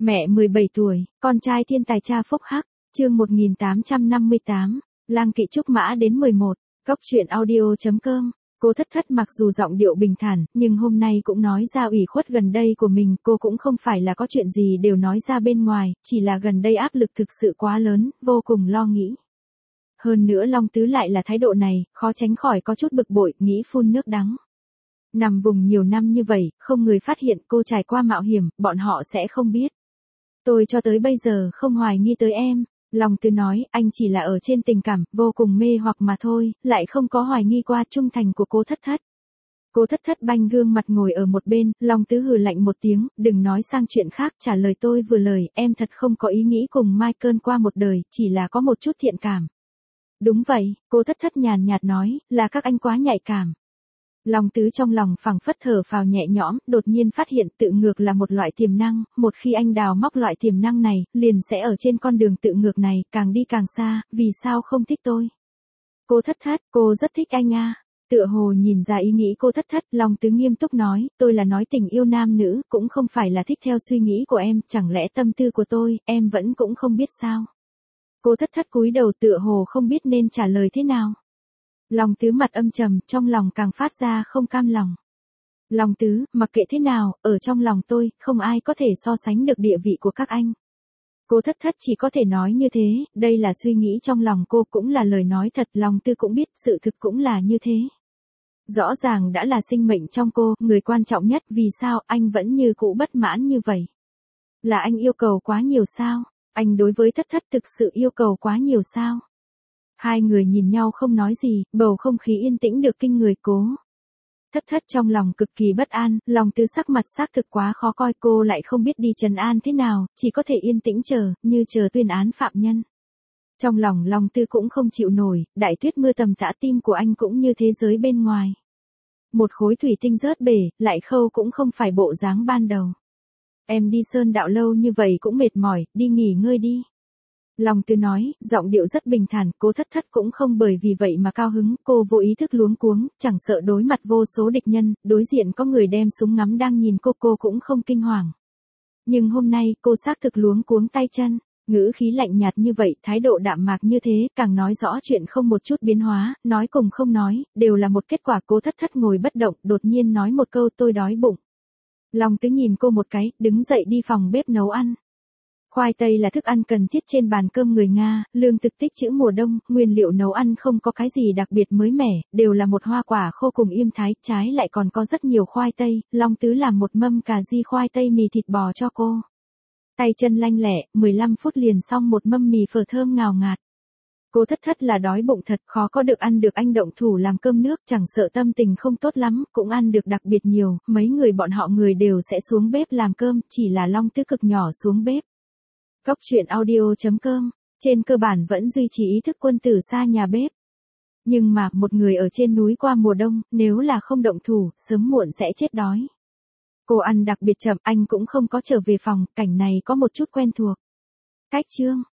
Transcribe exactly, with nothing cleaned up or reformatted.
Mẹ mười bảy tuổi, con trai thiên tài cha phúc hắc, chương một nghìn tám trăm năm mươi tám, lang kỵ trúc mã đến mười một, góc truyện audio.com. Cô Thất Thất mặc dù giọng điệu bình thản, nhưng hôm nay cũng nói ra ủy khuất gần đây của mình, cô cũng không phải là có chuyện gì đều nói ra bên ngoài, chỉ là gần đây áp lực thực sự quá lớn, vô cùng lo nghĩ. Hơn nữa Long Tứ lại là thái độ này, khó tránh khỏi có chút bực bội, nghĩ phun nước đắng. Nằm vùng nhiều năm như vậy, không người phát hiện cô trải qua mạo hiểm, bọn họ sẽ không biết. Tôi cho tới bây giờ không hoài nghi tới em. Long Tứ nói, anh chỉ là ở trên tình cảm, vô cùng mê hoặc mà thôi, lại không có hoài nghi qua trung thành của cô Thất Thất. Cô Thất Thất banh gương mặt ngồi ở một bên, Long Tứ hừ lạnh một tiếng, đừng nói sang chuyện khác, trả lời tôi vừa lời, em thật không có ý nghĩ cùng Michael qua một đời, chỉ là có một chút thiện cảm. Đúng vậy, cô Thất Thất nhàn nhạt nói, là các anh quá nhạy cảm. Long Tứ trong lòng phẳng phất thở phào nhẹ nhõm, đột nhiên phát hiện tự ngược là một loại tiềm năng, một khi anh đào móc loại tiềm năng này, liền sẽ ở trên con đường tự ngược này, càng đi càng xa, vì sao không thích tôi? Cô Thất Thất, cô rất thích anh à. Tựa hồ nhìn ra ý nghĩ cô Thất Thất, Long Tứ nghiêm túc nói, tôi là nói tình yêu nam nữ, cũng không phải là thích theo suy nghĩ của em, chẳng lẽ tâm tư của tôi, em vẫn cũng không biết sao? Cô Thất Thất cúi đầu tựa hồ không biết nên trả lời thế nào. Long Tứ mặt âm trầm, trong lòng càng phát ra không cam lòng. Long Tứ, mặc kệ thế nào, ở trong lòng tôi, không ai có thể so sánh được địa vị của các anh. Cô Thất Thất chỉ có thể nói như thế, đây là suy nghĩ trong lòng cô, cũng là lời nói thật, Long Tứ cũng biết, sự thực cũng là như thế. Rõ ràng đã là sinh mệnh trong cô, người quan trọng nhất, vì sao anh vẫn như cũ bất mãn như vậy? Là anh yêu cầu quá nhiều sao? Anh đối với Thất Thất thực sự yêu cầu quá nhiều sao? Hai người nhìn nhau không nói gì, bầu không khí yên tĩnh được kinh người. Cố Thất Thất trong lòng cực kỳ bất an, Long Tứ sắc mặt xác thực quá khó coi, cô lại không biết đi trấn an thế nào, chỉ có thể yên tĩnh chờ, như chờ tuyên án phạm nhân. Trong lòng Long Tứ cũng không chịu nổi, đại tuyết mưa tầm tã, tim của anh cũng như thế giới bên ngoài. Một khối thủy tinh rớt bể, lại khâu cũng không phải bộ dáng ban đầu. Em đi sơn đạo lâu như vậy cũng mệt mỏi, đi nghỉ ngơi đi. Long Tứ nói, giọng điệu rất bình thản, cô Thất Thất cũng không bởi vì vậy mà cao hứng, cô vô ý thức luống cuống, chẳng sợ đối mặt vô số địch nhân, đối diện có người đem súng ngắm đang nhìn cô, cô cũng không kinh hoàng. Nhưng hôm nay, cô xác thực luống cuống tay chân, ngữ khí lạnh nhạt như vậy, thái độ đạm mạc như thế, càng nói rõ chuyện không một chút biến hóa, nói cùng không nói, đều là một kết quả. Cô Thất Thất ngồi bất động, đột nhiên nói một câu, tôi đói bụng. Long Tứ nhìn cô một cái, đứng dậy đi phòng bếp nấu ăn. Khoai tây là thức ăn cần thiết trên bàn cơm người Nga, lương thực tích trữ mùa đông, nguyên liệu nấu ăn không có cái gì đặc biệt mới mẻ, đều là một hoa quả khô cùng yêm thái, trái lại còn có rất nhiều khoai tây. Long Tứ làm một mâm cà ri khoai tây mì thịt bò cho cô. Tay chân lanh lẹ, mười lăm phút liền xong một mâm mì phở thơm ngào ngạt. Cô Thất Thất là đói bụng thật, khó có được ăn được anh động thủ làm cơm nước, chẳng sợ tâm tình không tốt lắm, cũng ăn được đặc biệt nhiều, mấy người bọn họ người đều sẽ xuống bếp làm cơm, chỉ là Long Tứ cực nhỏ xuống bếp. Góc truyện audio.com, trên cơ bản vẫn duy trì ý thức quân tử xa nhà bếp. Nhưng mà, một người ở trên núi qua mùa đông, nếu là không động thủ, sớm muộn sẽ chết đói. Cô ăn đặc biệt chậm, anh cũng không có trở về phòng, cảnh này có một chút quen thuộc. Cách chương.